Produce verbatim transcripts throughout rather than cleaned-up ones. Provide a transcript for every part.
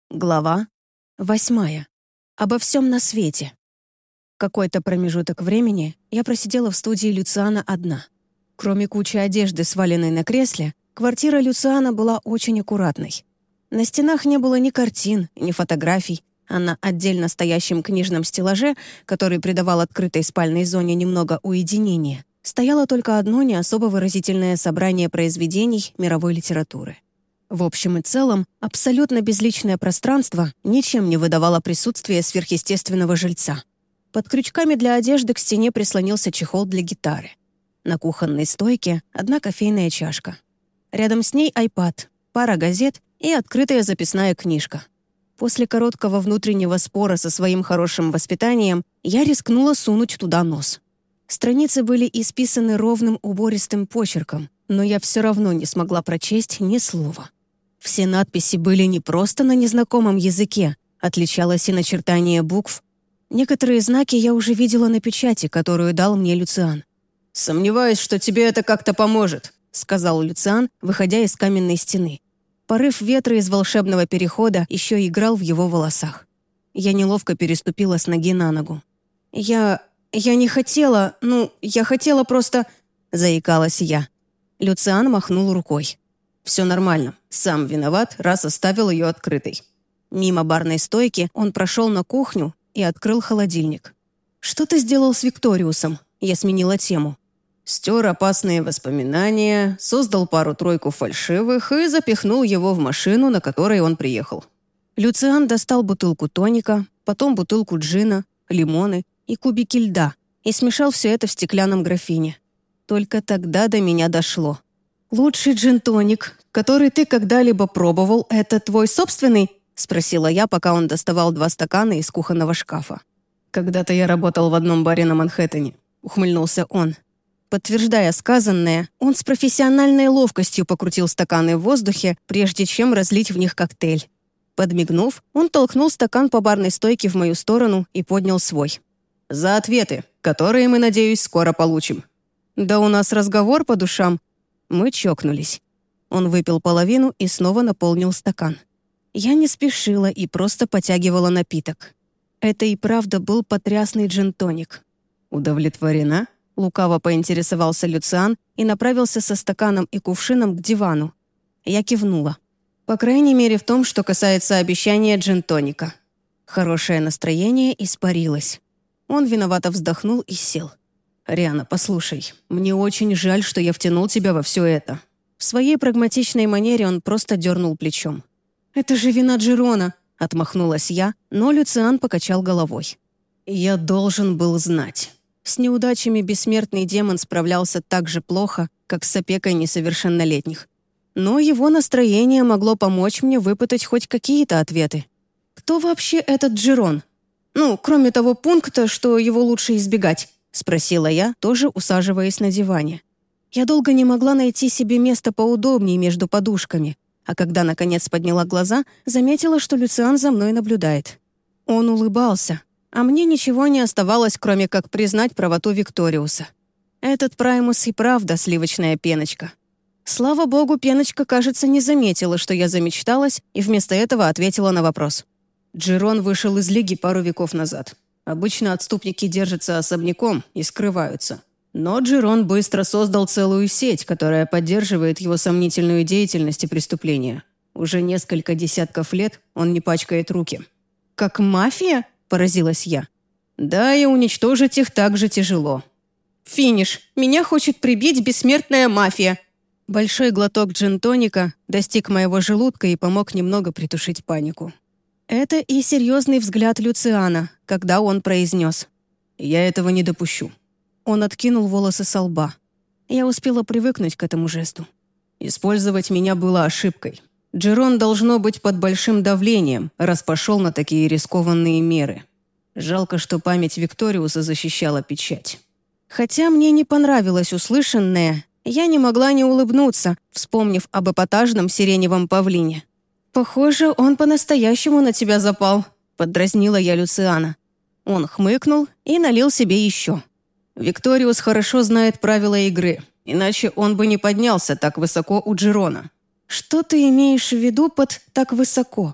Глава восьмая. Обо всем на свете. Какой-то промежуток времени я просидела в студии Люциана одна. Кроме кучи одежды, сваленной на кресле, квартира Люциана была очень аккуратной. На стенах не было ни картин, ни фотографий, а на отдельно стоящем книжном стеллаже, который придавал открытой спальной зоне немного уединения, стояло только одно не особо выразительное собрание произведений мировой литературы. В общем и целом, абсолютно безличное пространство ничем не выдавало присутствие сверхъестественного жильца. Под крючками для одежды к стене прислонился чехол для гитары. На кухонной стойке одна кофейная чашка. Рядом с ней айпад, пара газет и открытая записная книжка. После короткого внутреннего спора со своим хорошим воспитанием я рискнула сунуть туда нос. Страницы были исписаны ровным убористым почерком, но я все равно не смогла прочесть ни слова. Все надписи были не просто на незнакомом языке, отличалось и начертание букв. Некоторые знаки я уже видела на печати, которую дал мне Люциан. «Сомневаюсь, что тебе это как-то поможет», — сказал Люциан, выходя из каменной стены. Порыв ветра из волшебного перехода еще играл в его волосах. Я неловко переступила с ноги на ногу. «Я... я не хотела... ну, я хотела просто...» — заикалась я. Люциан махнул рукой. «Все нормально. Сам виноват, раз оставил ее открытой». Мимо барной стойки он прошел на кухню и открыл холодильник. «Что ты сделал с Викториусом?» Я сменила тему. Стер опасные воспоминания, создал пару-тройку фальшивых и запихнул его в машину, на которой он приехал. Люциан достал бутылку тоника, потом бутылку джина, лимоны и кубики льда и смешал все это в стеклянном графине. Только тогда до меня дошло. «Лучший джин-тоник, который ты когда-либо пробовал, это твой собственный?» — спросила я, пока он доставал два стакана из кухонного шкафа. «Когда-то я работал в одном баре на Манхэттене», — ухмыльнулся он. Подтверждая сказанное, он с профессиональной ловкостью покрутил стаканы в воздухе, прежде чем разлить в них коктейль. Подмигнув, он толкнул стакан по барной стойке в мою сторону и поднял свой. «За ответы, которые мы, надеюсь, скоро получим». «Да у нас разговор по душам». Мы чокнулись. Он выпил половину и снова наполнил стакан. Я не спешила и просто потягивала напиток. Это и правда был потрясный джин-тоник. «Удовлетворена?» — лукаво поинтересовался Люциан и направился со стаканом и кувшином к дивану. Я кивнула. По крайней мере, в том, что касается обещания джин-тоника. Хорошее настроение испарилось. Он виновато вздохнул и сел. «Риана, послушай, мне очень жаль, что я втянул тебя во все это». В своей прагматичной манере он просто дернул плечом. «Это же вина Джерона», — отмахнулась я, но Люциан покачал головой. «Я должен был знать». С неудачами бессмертный демон справлялся так же плохо, как с опекой несовершеннолетних. Но его настроение могло помочь мне выпытать хоть какие-то ответы. Кто вообще этот Джерон? Ну, кроме того пункта, что его лучше избегать. — спросила я, тоже усаживаясь на диване. Я долго не могла найти себе место поудобнее между подушками, а когда, наконец, подняла глаза, заметила, что Люциан за мной наблюдает. Он улыбался, а мне ничего не оставалось, кроме как признать правоту Викториуса. Этот Праймус и правда сливочная пеночка. Слава богу, пеночка, кажется, не заметила, что я замечталась, и вместо этого ответила на вопрос. Джерон вышел из Лиги пару веков назад. Обычно отступники держатся особняком и скрываются. Но Джерон быстро создал целую сеть, которая поддерживает его сомнительную деятельность и преступления. Уже несколько десятков лет он не пачкает руки. «Как мафия?» – поразилась я. «Да, и уничтожить их так же тяжело». «Финиш! Меня хочет прибить бессмертная мафия!» Большой глоток джин-тоника достиг моего желудка и помог немного притушить панику. Это и серьезный взгляд Люциана, когда он произнес: «Я этого не допущу». Он откинул волосы со лба. Я успела привыкнуть к этому жесту. Использовать меня было ошибкой. Джерон должно быть под большим давлением, раз пошел на такие рискованные меры. Жалко, что память Викториуса защищала печать. Хотя мне не понравилось услышанное, я не могла не улыбнуться, вспомнив об эпатажном сиреневом павлине. «Похоже, он по-настоящему на тебя запал», — поддразнила я Люциана. Он хмыкнул и налил себе еще. «Викториус хорошо знает правила игры, иначе он бы не поднялся так высоко у Джерона». «Что ты имеешь в виду под «так высоко»?»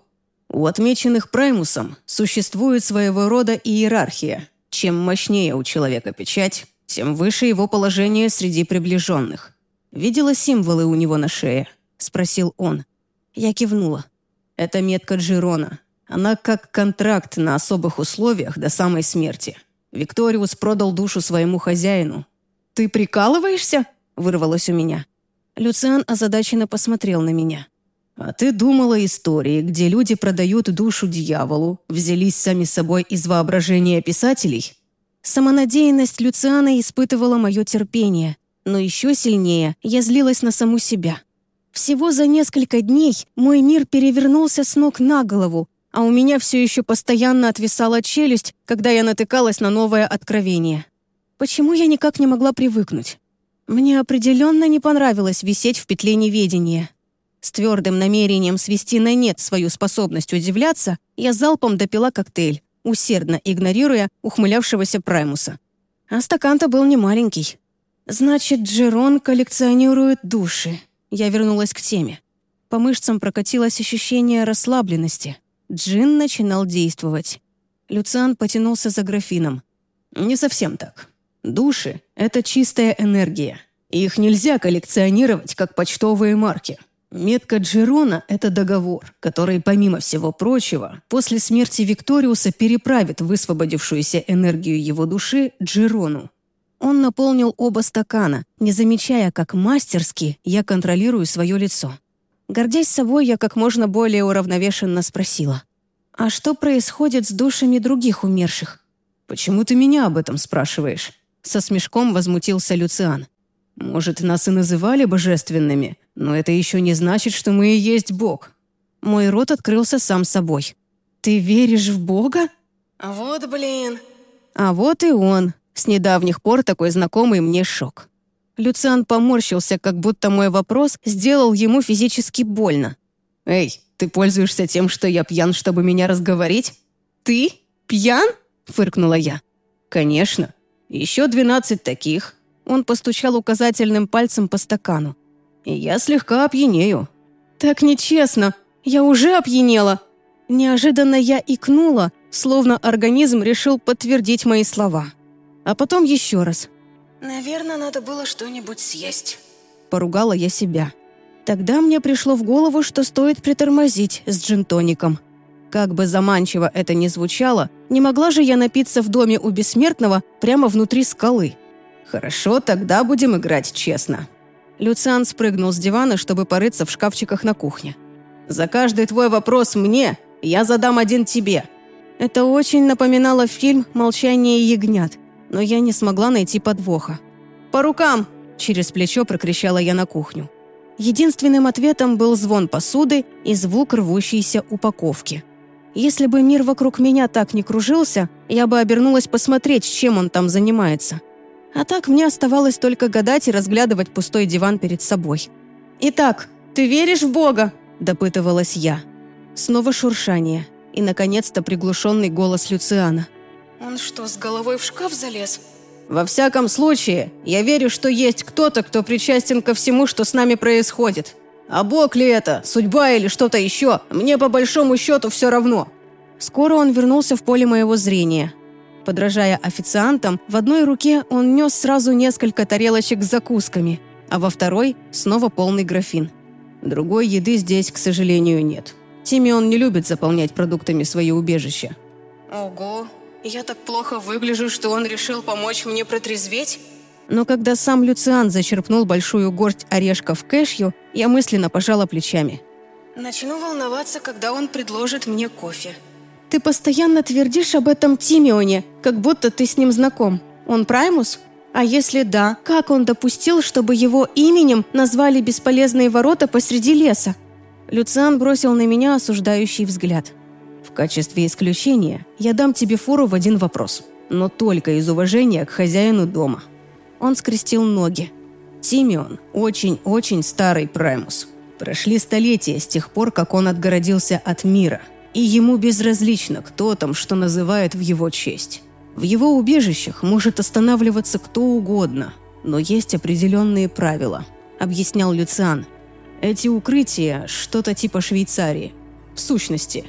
У отмеченных Праймусом существует своего рода иерархия. Чем мощнее у человека печать, тем выше его положение среди приближенных. «Видела символы у него на шее?» – спросил он. Я кивнула. «Это метка Джерона. Она как контракт на особых условиях до самой смерти. Викториус продал душу своему хозяину». «Ты прикалываешься?» – вырвалось у меня. Люциан озадаченно посмотрел на меня. «А ты думала истории, где люди продают душу дьяволу, взялись сами собой из воображения писателей?» Самонадеянность Люциана испытывала мое терпение, но еще сильнее я злилась на саму себя. Всего за несколько дней мой мир перевернулся с ног на голову, а у меня все еще постоянно отвисала челюсть, когда я натыкалась на новое откровение. Почему я никак не могла привыкнуть? Мне определенно не понравилось висеть в петле неведения. С твердым намерением свести на нет свою способность удивляться, я залпом допила коктейль, усердно игнорируя ухмылявшегося Праймуса. А стакан-то был не маленький. Значит, Джерон коллекционирует души. Я вернулась к теме. По мышцам прокатилось ощущение расслабленности. Джин начинал действовать. Люциан потянулся за графином. «Не совсем так. Души — это чистая энергия. Их нельзя коллекционировать, как почтовые марки. Метка Джерона — это договор, который, помимо всего прочего, после смерти Викториуса переправит высвободившуюся энергию его души Джерону». Он наполнил оба стакана, не замечая, как мастерски я контролирую свое лицо. Гордясь собой, я как можно более уравновешенно спросила. «А что происходит с душами других умерших?» «Почему ты меня об этом спрашиваешь?» Со смешком возмутился Люциан. «Может, нас и называли божественными, но это еще не значит, что мы и есть Бог». Мой рот открылся сам собой. «Ты веришь в Бога?» «Вот блин». А вот и он. С недавних пор такой знакомый мне шок. Люциан поморщился, как будто мой вопрос сделал ему физически больно. «Эй, ты пользуешься тем, что я пьян, чтобы меня разговорить?» «Ты? Пьян?» — фыркнула я. «Конечно. Еще двенадцать таких». Он постучал указательным пальцем по стакану. «И я слегка опьянею». «Так нечестно. Я уже опьянела». Неожиданно я икнула, словно организм решил подтвердить мои слова. А потом еще раз. «Наверное, надо было что-нибудь съесть». Поругала я себя. Тогда мне пришло в голову, что стоит притормозить с джин-тоником. Как бы заманчиво это ни звучало, не могла же я напиться в доме у бессмертного прямо внутри скалы. «Хорошо, тогда будем играть честно». Люциан спрыгнул с дивана, чтобы порыться в шкафчиках на кухне. «За каждый твой вопрос мне, я задам один тебе». Это очень напоминало фильм «Молчание ягнят», но я не смогла найти подвоха. «По рукам!» – через плечо прокричала я на кухню. Единственным ответом был звон посуды и звук рвущейся упаковки. Если бы мир вокруг меня так не кружился, я бы обернулась посмотреть, чем он там занимается. А так мне оставалось только гадать и разглядывать пустой диван перед собой. «Итак, ты веришь в Бога?» – допытывалась я. Снова шуршание и, наконец-то, приглушенный голос Люциана. «Он что, с головой в шкаф залез?» «Во всяком случае, я верю, что есть кто-то, кто причастен ко всему, что с нами происходит. А Бог ли это, судьба или что-то еще, мне по большому счету все равно». Скоро он вернулся в поле моего зрения. Подражая официантам, в одной руке он нес сразу несколько тарелочек с закусками, а во второй снова полный графин. Другой еды здесь, к сожалению, нет. Тимион не любит заполнять продуктами свои убежища. «Ого, я так плохо выгляжу, что он решил помочь мне протрезветь?» Но когда сам Люциан зачерпнул большую горсть орешков кэшью, я мысленно пожала плечами. «Начну волноваться, когда он предложит мне кофе». «Ты постоянно твердишь об этом Тимионе, как будто ты с ним знаком. Он Праймус? А если да, как он допустил, чтобы его именем назвали бесполезные ворота посреди леса?» Люциан бросил на меня осуждающий взгляд. «В качестве исключения я дам тебе фору в один вопрос, но только из уважения к хозяину дома». Он скрестил ноги. «Тимион очень-очень старый Праймус. Прошли столетия с тех пор, как он отгородился от мира, и ему безразлично, кто там что называет в его честь. В его убежищах может останавливаться кто угодно, но есть определенные правила», — объяснял Люциан. «Эти укрытия — что-то типа Швейцарии. В сущности,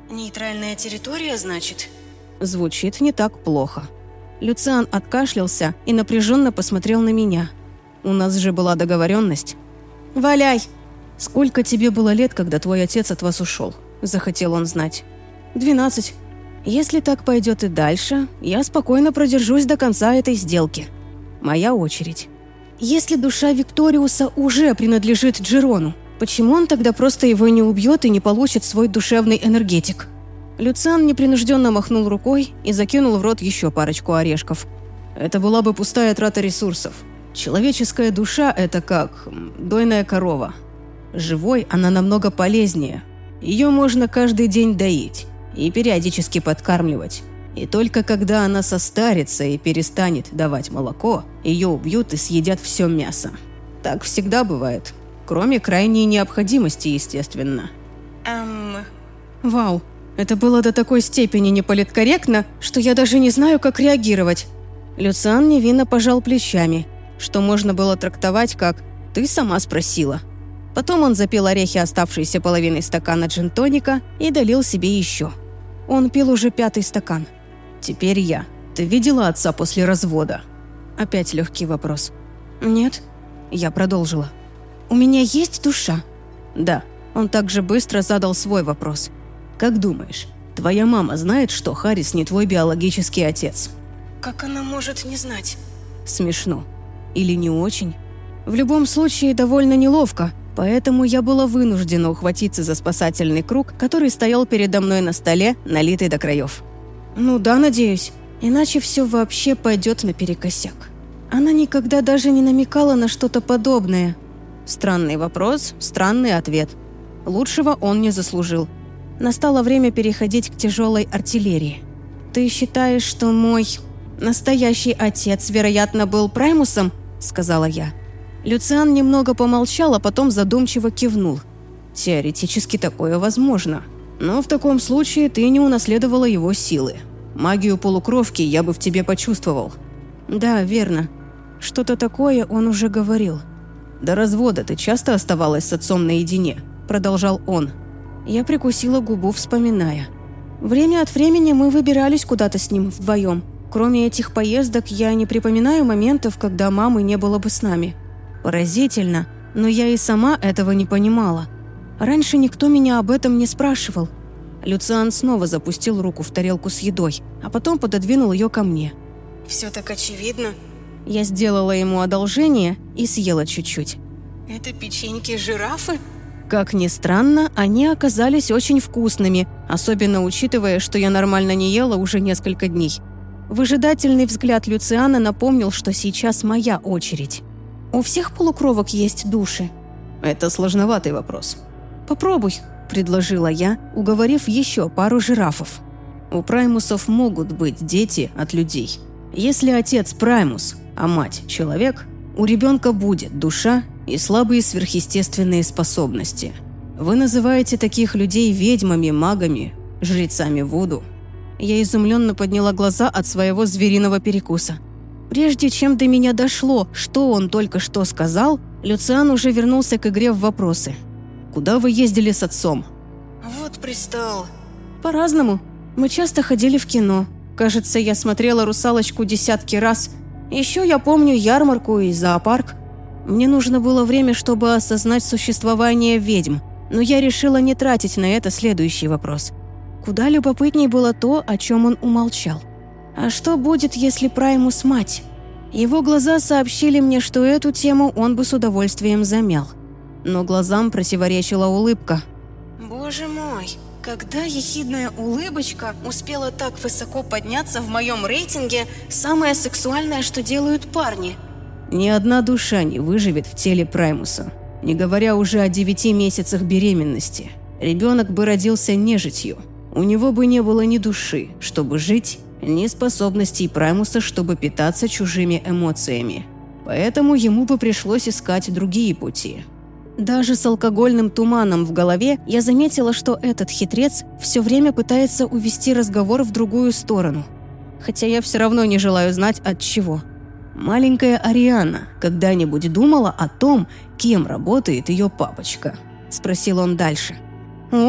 «Нейтральная территория, значит?» Звучит не так плохо. Люциан откашлялся и напряженно посмотрел на меня. У нас же была договоренность. «Валяй!» «Сколько тебе было лет, когда твой отец от вас ушел?» Захотел он знать. «Двенадцать. Если так пойдет и дальше, я спокойно продержусь до конца этой сделки. Моя очередь. Если душа Викториуса уже принадлежит Джерону, почему он тогда просто его не убьет и не получит свой душевный энергетик?» Люциан непринужденно махнул рукой и закинул в рот еще парочку орешков. «Это была бы пустая трата ресурсов. Человеческая душа – это как дойная корова. Живой она намного полезнее. Ее можно каждый день доить и периодически подкармливать. И только когда она состарится и перестанет давать молоко, ее убьют и съедят все мясо. Так всегда бывает. Кроме крайней необходимости, естественно». Эм... Вау, это было до такой степени неполиткорректно, что я даже не знаю, как реагировать. Люциан невинно пожал плечами, что можно было трактовать как «ты сама спросила». Потом он запил орехи оставшейся половиной стакана джин-тоника и долил себе еще. Он пил уже пятый стакан. «Теперь я. Ты видела отца после развода?» Опять легкий вопрос. «Нет». Я продолжила. «У меня есть душа?» «Да». Он также быстро задал свой вопрос. «Как думаешь, твоя мама знает, что Харрис не твой биологический отец?» «Как она может не знать?» Смешно. Или не очень? В любом случае, довольно неловко, поэтому я была вынуждена ухватиться за спасательный круг, который стоял передо мной на столе, налитый до краев. «Ну да, надеюсь. Иначе все вообще пойдет наперекосяк». Она никогда даже не намекала на что-то подобное. Странный вопрос, странный ответ. Лучшего он не заслужил. Настало время переходить к тяжелой артиллерии. «Ты считаешь, что мой настоящий отец, вероятно, был Праймусом?» – сказала я. Люциан немного помолчал, а потом задумчиво кивнул. «Теоретически такое возможно. Но в таком случае ты не унаследовала его силы. Магию полукровки я бы в тебе почувствовал». «Да, верно. Что-то такое он уже говорил». «До развода ты часто оставалась с отцом наедине?» – продолжал он. Я прикусила губу, вспоминая. Время от времени мы выбирались куда-то с ним вдвоем. Кроме этих поездок, я не припоминаю моментов, когда мамы не было бы с нами. Поразительно, но я и сама этого не понимала. Раньше никто меня об этом не спрашивал. Люциан снова запустил руку в тарелку с едой, а потом пододвинул ее ко мне. «Все так очевидно». Я сделала ему одолжение и съела чуть-чуть. «Это печеньки-жирафы?» Как ни странно, они оказались очень вкусными, особенно учитывая, что я нормально не ела уже несколько дней. Выжидательный взгляд Люциана напомнил, что сейчас моя очередь. «У всех полукровок есть души?» «Это сложноватый вопрос». «Попробуй», – предложила я, уговорив еще пару жирафов. «У праймусов могут быть дети от людей. Если отец праймус, а мать человек, у ребенка будет душа и слабые сверхъестественные способности. Вы называете таких людей ведьмами, магами, жрецами вуду». Я изумленно подняла глаза от своего звериного перекуса. Прежде чем до меня дошло, что он только что сказал, Люциан уже вернулся к игре в вопросы. «Куда вы ездили с отцом?» «Вот пристал». «По-разному. Мы часто ходили в кино. Кажется, я смотрела «Русалочку» десятки раз. Еще я помню ярмарку и зоопарк. Мне нужно было время, чтобы осознать существование ведьм, но я решила не тратить на это следующий вопрос. Куда любопытней было то, о чем он умолчал. А что будет, если Праймус мать? Его глаза сообщили мне, что эту тему он бы с удовольствием замял. Но глазам противоречила улыбка. «Боже мой, когда ехидная улыбочка успела так высоко подняться в моем рейтинге «Самое сексуальное, что делают парни»?» Ни одна душа не выживет в теле Праймуса, не говоря уже о девяти месяцах беременности. Ребенок бы родился нежитью. У него бы не было ни души, чтобы жить, ни способностей Праймуса, чтобы питаться чужими эмоциями. Поэтому ему бы пришлось искать другие пути. Даже с алкогольным туманом в голове я заметила, что этот хитрец все время пытается увести разговор в другую сторону. Хотя я все равно не желаю знать, от чего. «Маленькая Ариана когда-нибудь думала о том, кем работает ее папочка?» – спросил он дальше. «О,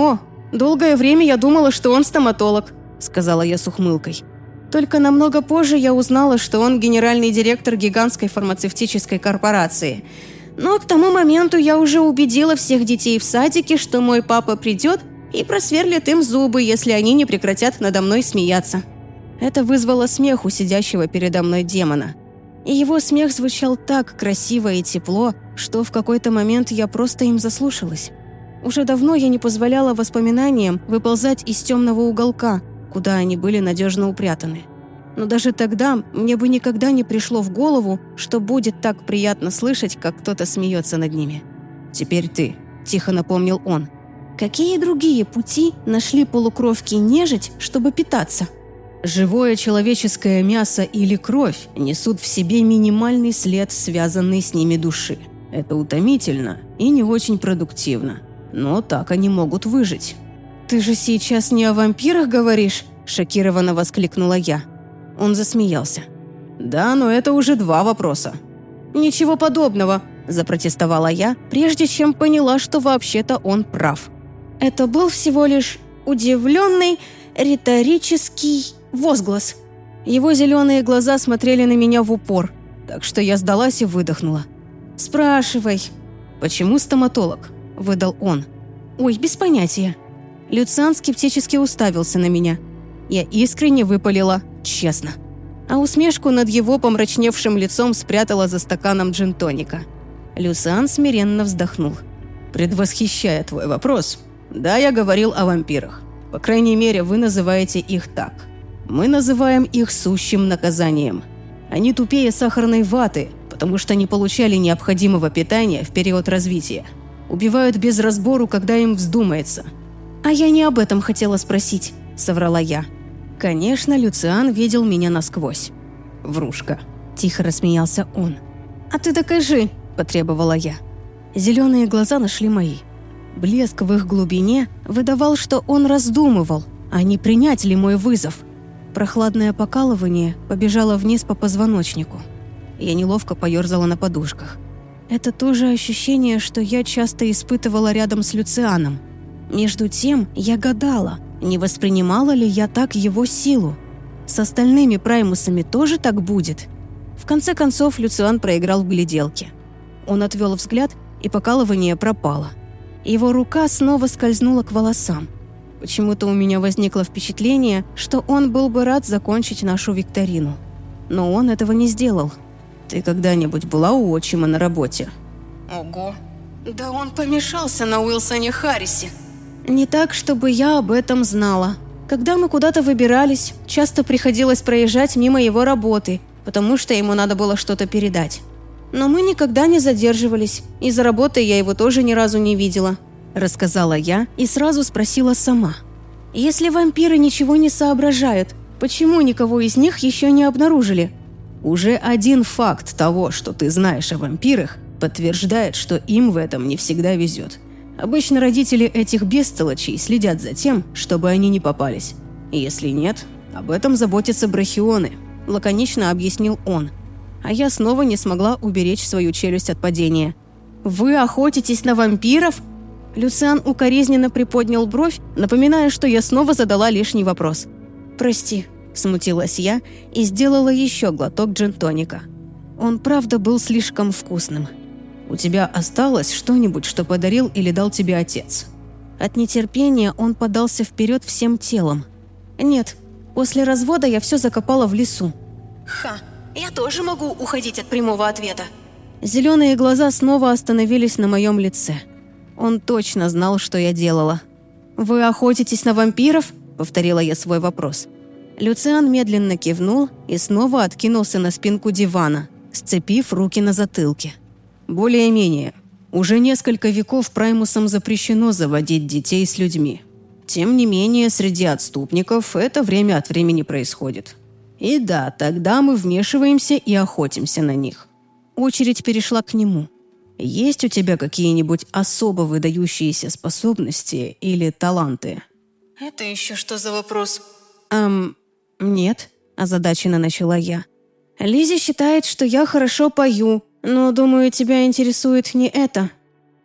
Долгое время я думала, что он стоматолог», — сказала я с ухмылкой. «Только намного позже я узнала, что он генеральный директор гигантской фармацевтической корпорации. Но к тому моменту я уже убедила всех детей в садике, что мой папа придет и просверлит им зубы, если они не прекратят надо мной смеяться». Это вызвало смех у сидящего передо мной демона. И его смех звучал так красиво и тепло, что в какой-то момент я просто им заслушалась. Уже давно я не позволяла воспоминаниям выползать из темного уголка, куда они были надежно упрятаны. Но даже тогда мне бы никогда не пришло в голову, что будет так приятно слышать, как кто-то смеется над ними. «Теперь ты», – тихо напомнил он. «Какие другие пути нашли полукровки нежить, чтобы питаться?» «Живое человеческое мясо или кровь несут в себе минимальный след, связанный с ними души. Это утомительно и не очень продуктивно, но так они могут выжить». «Ты же сейчас не о вампирах говоришь?» – шокированно воскликнула я. Он засмеялся. «Да, но это уже два вопроса». «Ничего подобного», – запротестовала я, прежде чем поняла, что вообще-то он прав. Это был всего лишь удивленный риторический возглас. Его зеленые глаза смотрели на меня в упор, так что я сдалась и выдохнула. «Спрашивай». «Почему стоматолог?» – выдал он. «Ой, без понятия». Люциан скептически уставился на меня. Я искренне выпалила «честно». А усмешку над его помрачневшим лицом спрятала за стаканом джин-тоника. Люциан смиренно вздохнул. «Предвосхищая твой вопрос, да, я говорил о вампирах. По крайней мере, вы называете их так. Мы называем их сущим наказанием. Они тупее сахарной ваты, потому что не получали необходимого питания в период развития. Убивают без разбору, когда им вздумается». «А я не об этом хотела спросить», — соврала я. Конечно, Люциан видел меня насквозь. «Врушка», — тихо рассмеялся он. «А ты докажи», — потребовала я. Зеленые глаза нашли мои. Блеск в их глубине выдавал, что он раздумывал, а не принять ли мой вызов. Прохладное покалывание побежало вниз по позвоночнику. Я неловко поерзала на подушках. Это то же ощущение, что я часто испытывала рядом с Люцианом. Между тем я гадала, не воспринимала ли я так его силу. С остальными праймусами тоже так будет? В конце концов Люциан проиграл в гляделке. Он отвел взгляд, и покалывание пропало. Его рука снова скользнула к волосам. Почему-то у меня возникло впечатление, что он был бы рад закончить нашу викторину. Но он этого не сделал. «Ты когда-нибудь была у отчима на работе?» «Ого! Да он помешался на Уилсоне Харрисе!» «Не так, чтобы я об этом знала. Когда мы куда-то выбирались, часто приходилось проезжать мимо его работы, потому что ему надо было что-то передать. Но мы никогда не задерживались, и за работой я его тоже ни разу не видела», – рассказала я и сразу спросила сама. «Если вампиры ничего не соображают, почему никого из них еще не обнаружили?» «Уже один факт того, что ты знаешь о вампирах, подтверждает, что им в этом не всегда везет. Обычно родители этих бестолочей следят за тем, чтобы они не попались. И если нет, об этом заботятся брахионы», – лаконично объяснил он. А я снова не смогла уберечь свою челюсть от падения. «Вы охотитесь на вампиров?» Люциан укоризненно приподнял бровь, напоминая, что я снова задала лишний вопрос. «Прости», – смутилась я и сделала еще глоток джин-тоника. Он правда был слишком вкусным. «У тебя осталось что-нибудь, что подарил или дал тебе отец?» От нетерпения он подался вперед всем телом. «Нет, после развода я все закопала в лесу». «Ха, я тоже могу уходить от прямого ответа». Зеленые глаза снова остановились на моем лице. Он точно знал, что я делала. «Вы охотитесь на вампиров?» – повторила я свой вопрос. Люциан медленно кивнул и снова откинулся на спинку дивана, сцепив руки на затылке. «Более-менее. Уже несколько веков праймусам запрещено заводить детей с людьми. Тем не менее, среди отступников это время от времени происходит. И да, тогда мы вмешиваемся и охотимся на них». Очередь перешла к нему. «Есть у тебя какие-нибудь особо выдающиеся способности или таланты?» «Это еще что за вопрос?» «Эм, нет», – озадаченно начала я. «Лиззи считает, что я хорошо пою, но, думаю, тебя интересует не это.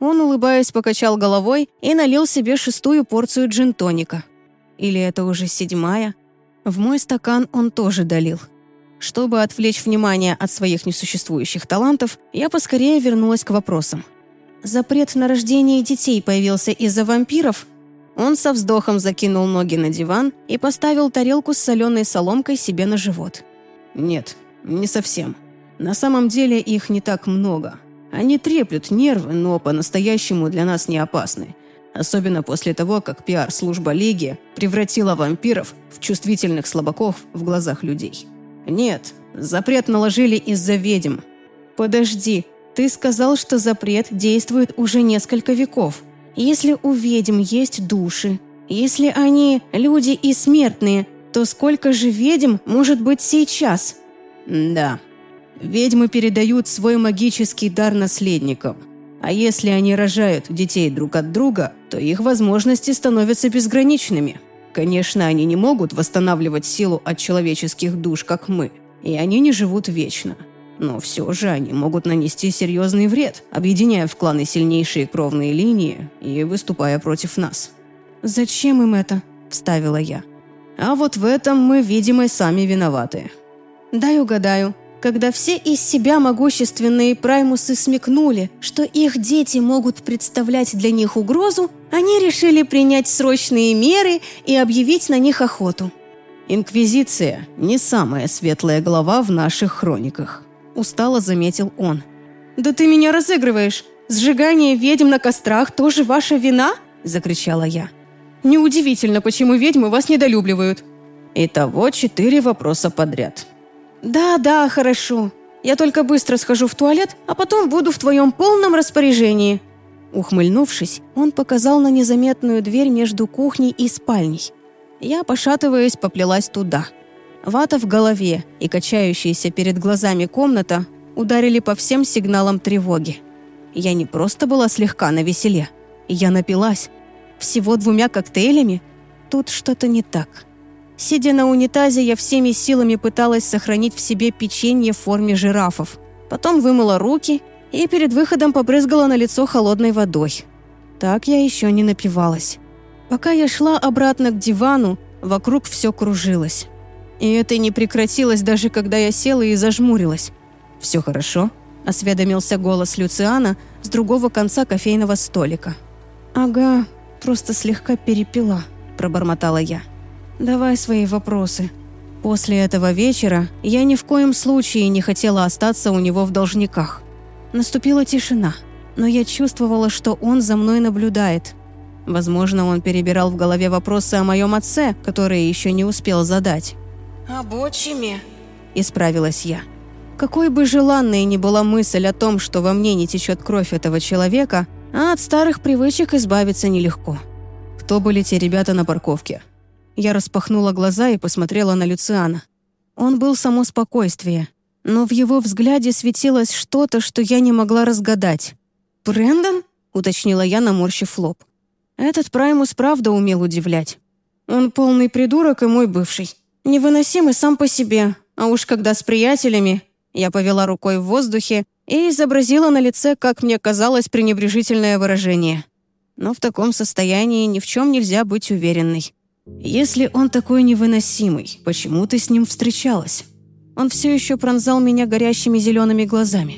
Он, улыбаясь, покачал головой и налил себе шестую порцию джин-тоника. Или это уже седьмая? В мой стакан он тоже долил. Чтобы отвлечь внимание от своих несуществующих талантов, я поскорее вернулась к вопросам. Запрет на рождение детей появился из-за вампиров? Он со вздохом закинул ноги на диван и поставил тарелку с соленой соломкой себе на живот. Нет, не совсем. На самом деле их не так много. Они треплют нервы, но по-настоящему для нас не опасны. Особенно после того, как пиар-служба Лиги превратила вампиров в чувствительных слабаков в глазах людей. Нет, запрет наложили из-за ведьм. Подожди, ты сказал, что запрет действует уже несколько веков. Если у ведьм есть души, если они люди и смертные, то сколько же ведьм может быть сейчас? Да, ведьмы передают свой магический дар наследникам. А если они рожают детей друг от друга, то их возможности становятся безграничными. Конечно, они не могут восстанавливать силу от человеческих душ, как мы, и они не живут вечно. Но все же они могут нанести серьезный вред, объединяя в кланы сильнейшие кровные линии и выступая против нас. «Зачем им это?» – вставила я. «А вот в этом мы, видимо, сами виноваты». «Дай угадаю. Когда все из себя могущественные праймусы смекнули, что их дети могут представлять для них угрозу, они решили принять срочные меры и объявить на них охоту». «Инквизиция – не самая светлая глава в наших хрониках», – устало заметил он. «Да ты меня разыгрываешь! Сжигание ведьм на кострах тоже ваша вина?» – закричала я. «Неудивительно, почему ведьмы вас недолюбливают». Итого четыре вопроса подряд. «Да-да, хорошо. Я только быстро схожу в туалет, а потом буду в твоем полном распоряжении». Ухмыльнувшись, он показал на незаметную дверь между кухней и спальней. Я, пошатываясь, поплелась туда. Вата в голове и качающаяся перед глазами комната ударили по всем сигналам тревоги. Я не просто была слегка навеселе. Я напилась. Всего двумя коктейлями? Тут что-то не так. Сидя на унитазе, я всеми силами пыталась сохранить в себе печенье в форме жирафов. Потом вымыла руки и перед выходом побрызгала на лицо холодной водой. Так я еще не напивалась. Пока я шла обратно к дивану, вокруг все кружилось. И это не прекратилось, даже когда я села и зажмурилась. «Все хорошо?» – осведомился голос Люциана с другого конца кофейного столика. «Ага, просто слегка перепила», – пробормотала я. «Давай свои вопросы». После этого вечера я ни в коем случае не хотела остаться у него в должниках. Наступила тишина, но я чувствовала, что он за мной наблюдает. Возможно, он перебирал в голове вопросы о моем отце, которые еще не успел задать. «Об отчиме», – исправилась я. Какой бы желанной ни была мысль о том, что во мне не течет кровь этого человека, а от старых привычек избавиться нелегко. Кто были те ребята на парковке? Я распахнула глаза и посмотрела на Люциана. Он был само спокойствие, но в его взгляде светилось что-то, что я не могла разгадать. «Брэндон?» – уточнила я, наморщив лоб. Этот праймус правда умел удивлять. Он полный придурок и мой бывший. Невыносимый сам по себе, а уж когда с приятелями... Я повела рукой в воздухе и изобразила на лице, как мне казалось, пренебрежительное выражение. Но в таком состоянии ни в чем нельзя быть уверенной. «Если он такой невыносимый, почему ты с ним встречалась?» Он все еще пронзал меня горящими зелеными глазами.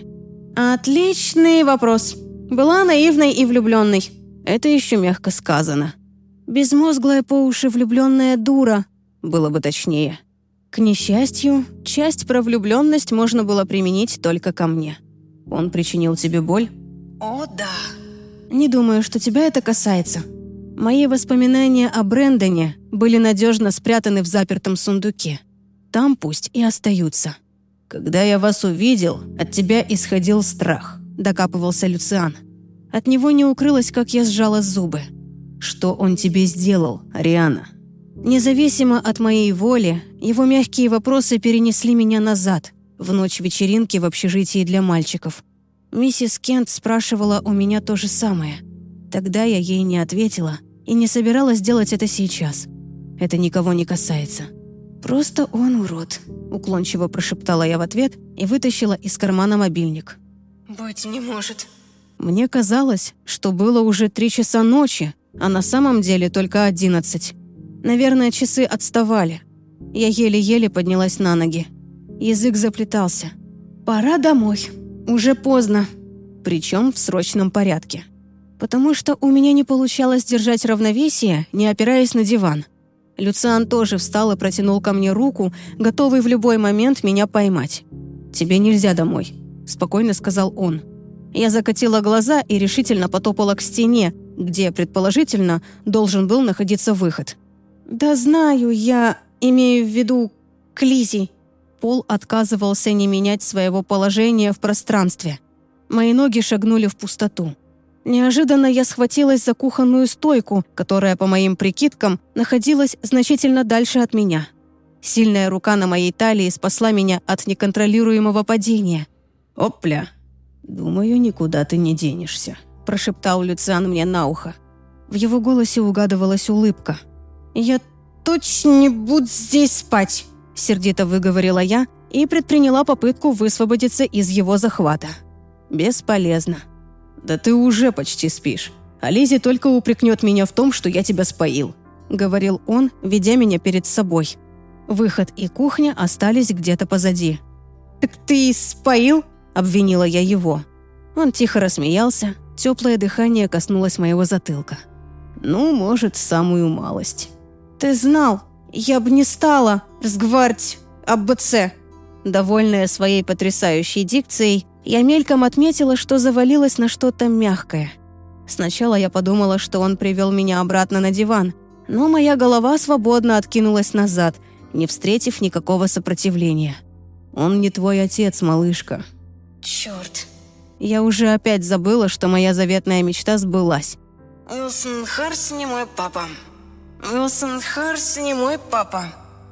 «Отличный вопрос. Была наивной и влюбленной. Это еще мягко сказано. Безмозглая по уши влюбленная дура, было бы точнее. К несчастью, часть про влюбленность можно было применить только ко мне. Он причинил тебе боль?» «О, да». «Не думаю, что тебя это касается. Мои воспоминания о Брэндоне были надежно спрятаны в запертом сундуке. Там пусть и остаются». «Когда я вас увидел, от тебя исходил страх», – докапывался Люциан. От него не укрылось, как я сжала зубы. «Что он тебе сделал, Ариана?» Независимо от моей воли, его мягкие вопросы перенесли меня назад, в ночь вечеринки в общежитии для мальчиков. Миссис Кент спрашивала у меня то же самое. Тогда я ей не ответила и не собиралась делать это сейчас. Это никого не касается. «Просто он урод», – уклончиво прошептала я в ответ и вытащила из кармана мобильник. «Быть не может». Мне казалось, что было уже три часа ночи, а на самом деле только одиннадцать. Наверное, часы отставали. Я еле-еле поднялась на ноги. Язык заплетался. «Пора домой. Уже поздно». Причем в срочном порядке. Потому что у меня не получалось держать равновесие, не опираясь на диван. Люциан тоже встал и протянул ко мне руку, готовый в любой момент меня поймать. «Тебе нельзя домой», – спокойно сказал он. Я закатила глаза и решительно потопала к стене, где, предположительно, должен был находиться выход. «Да знаю, я имею в виду к Лизе». Пол отказывался не менять своего положения в пространстве. Мои ноги шагнули в пустоту. Неожиданно я схватилась за кухонную стойку, которая, по моим прикидкам, находилась значительно дальше от меня. Сильная рука на моей талии спасла меня от неконтролируемого падения. «Опля! Думаю, никуда ты не денешься», – прошептал Люциан мне на ухо. В его голосе угадывалась улыбка. «Я точно не буду здесь спать», – сердито выговорила я и предприняла попытку высвободиться из его захвата. «Бесполезно. Да ты уже почти спишь. А Лизи только упрекнет меня в том, что я тебя споил», – говорил он, ведя меня перед собой. Выход и кухня остались где-то позади. «Так ты споил?» – обвинила я его. Он тихо рассмеялся, теплое дыхание коснулось моего затылка. «Ну, может, самую малость». «Ты знал, я бы не стала разговаривать об БЦ». Довольная своей потрясающей дикцией, я мельком отметила, что завалилась на что-то мягкое. Сначала я подумала, что он привел меня обратно на диван, но моя голова свободно откинулась назад, не встретив никакого сопротивления. «Он не твой отец, малышка». «Черт». Я уже опять забыла, что моя заветная мечта сбылась. «Уилсон Харс не мой папа. Уилсон Харс не мой папа.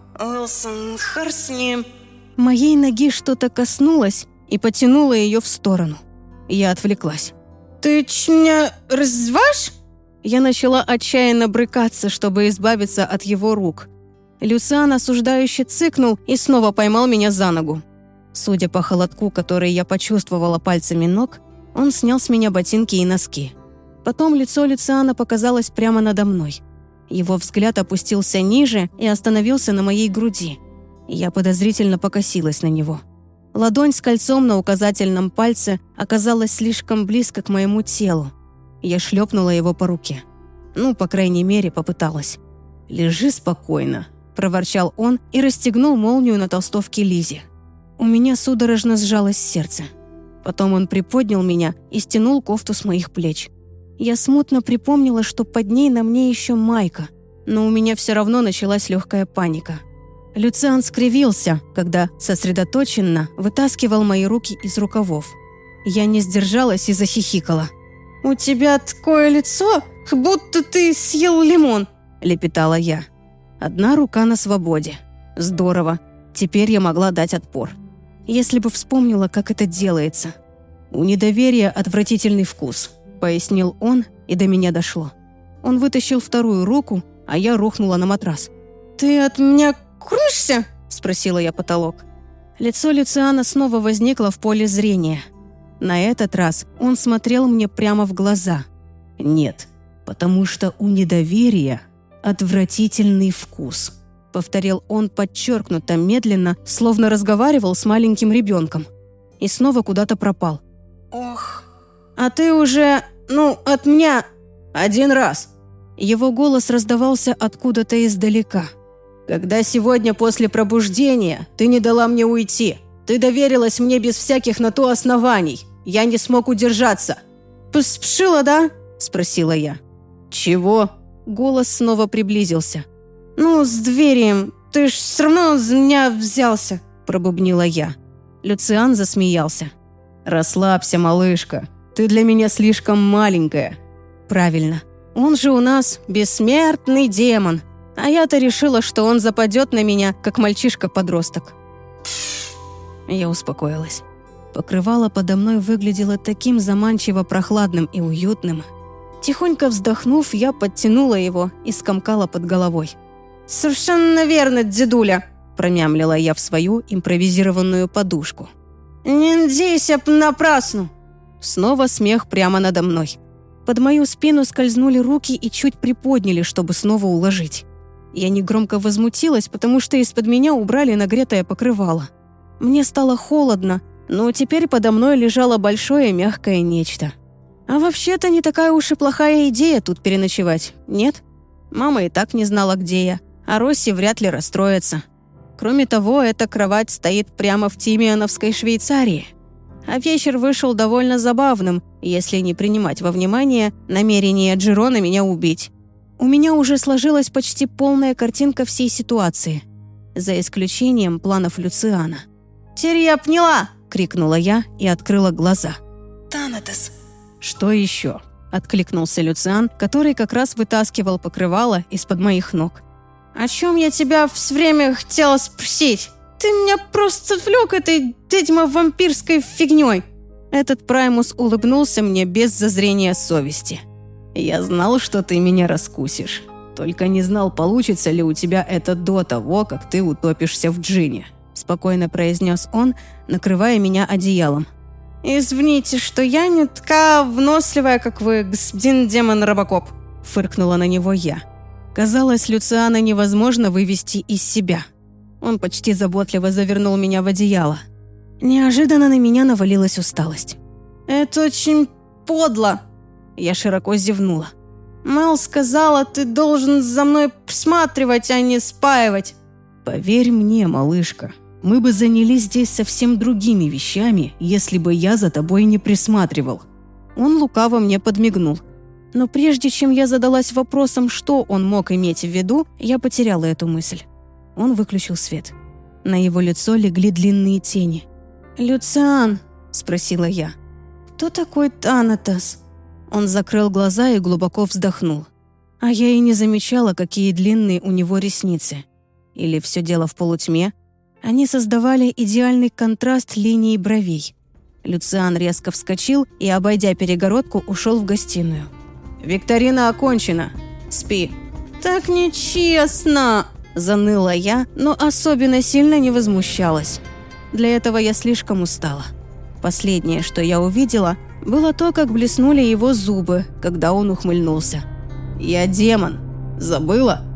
Уилсон Харс не...» Моей ноги что-то коснулось и потянуло ее в сторону. Я отвлеклась. «Ты меня разваж?» Я начала отчаянно брыкаться, чтобы избавиться от его рук. Люциан осуждающе цыкнул и снова поймал меня за ногу. Судя по холодку, который я почувствовала пальцами ног, он снял с меня ботинки и носки. Потом лицо Люциана показалось прямо надо мной. Его взгляд опустился ниже и остановился на моей груди. Я подозрительно покосилась на него. Ладонь с кольцом на указательном пальце оказалась слишком близко к моему телу. Я шлепнула его по руке. Ну, по крайней мере, попыталась. «Лежи спокойно», – проворчал он и расстегнул молнию на толстовке Лизи. У меня судорожно сжалось сердце. Потом он приподнял меня и стянул кофту с моих плеч. Я смутно припомнила, что под ней на мне еще майка, но у меня все равно началась легкая паника. Люциан скривился, когда сосредоточенно вытаскивал мои руки из рукавов. Я не сдержалась и захихикала. «У тебя такое лицо, будто ты съел лимон», – лепетала я. Одна рука на свободе. Здорово. Теперь я могла дать отпор. Если бы вспомнила, как это делается. «У недоверия отвратительный вкус», – пояснил он, и до меня дошло. Он вытащил вторую руку, а я рухнула на матрас. «Ты от меня куришься?» – спросила я потолок. Лицо Люциана снова возникло в поле зрения. На этот раз он смотрел мне прямо в глаза. «Нет, потому что у недоверия отвратительный вкус», – повторил он подчеркнуто медленно, словно разговаривал с маленьким ребенком. И снова куда-то пропал. «Ох, а ты уже, ну, от меня один раз». Его голос раздавался откуда-то издалека. «Когда сегодня после пробуждения ты не дала мне уйти, ты доверилась мне без всяких на то оснований. Я не смог удержаться». «Поспешила, да?» – спросила я. «Чего?» – голос снова приблизился. «Ну, с дверью. Ты ж все равно за меня взялся», – пробубнила я. Люциан засмеялся. «Расслабься, малышка. Ты для меня слишком маленькая». «Правильно. Он же у нас бессмертный демон. А я-то решила, что он западет на меня, как мальчишка-подросток». Я успокоилась. Покрывало подо мной выглядело таким заманчиво прохладным и уютным. Тихонько вздохнув, я подтянула его и скомкала под головой. «Совершенно верно, дедуля», – промямлила я в свою импровизированную подушку. «Не надейся понапрасну. Снова смех прямо надо мной. Под мою спину скользнули руки и чуть приподняли, чтобы снова уложить. Я негромко возмутилась, потому что из-под меня убрали нагретое покрывало. Мне стало холодно, но теперь подо мной лежало большое мягкое нечто. А вообще-то не такая уж и плохая идея тут переночевать, нет? Мама и так не знала, где я, а Росси вряд ли расстроится. Кроме того, эта кровать стоит прямо в Тимионовской Швейцарии. А вечер вышел довольно забавным, если не принимать во внимание намерение Джерона меня убить. У меня уже сложилась почти полная картинка всей ситуации, за исключением планов Люциана. «Теперь я поняла!» — крикнула я и открыла глаза. «Танатос!» «Что еще?» — откликнулся Люциан, который как раз вытаскивал покрывало из-под моих ног. «О чем я тебя все время хотела спросить? Ты меня просто отвлек этой, видимо, вампирской фигней!» Этот Праймус улыбнулся мне без зазрения совести. «Я знал, что ты меня раскусишь. Только не знал, получится ли у тебя это до того, как ты утопишься в джине», — спокойно произнес он, накрывая меня одеялом. «Извините, что я не такая выносливая, как вы, господин демон Робокоп», — фыркнула на него я. Казалось, Люциана невозможно вывести из себя. Он почти заботливо завернул меня в одеяло. Неожиданно на меня навалилась усталость. «Это очень подло», — я широко зевнула. «Мэл сказала, ты должен за мной присматривать, а не спаивать». «Поверь мне, малышка, мы бы занялись здесь совсем другими вещами, если бы я за тобой не присматривал». Он лукаво мне подмигнул. Но прежде чем я задалась вопросом, что он мог иметь в виду, я потеряла эту мысль. Он выключил свет. На его лицо легли длинные тени. «Люциан», — спросила я, — «кто такой Танатос?» Он закрыл глаза и глубоко вздохнул. А я и не замечала, какие длинные у него ресницы. Или все дело в полутьме? Они создавали идеальный контраст линий бровей. Люциан резко вскочил и, обойдя перегородку, ушел в гостиную. «Викторина окончена. Спи». «Так нечестно!» – заныла я, но особенно сильно не возмущалась. Для этого я слишком устала. Последнее, что я увидела, было то, как блеснули его зубы, когда он ухмыльнулся. «Я демон. Забыла?»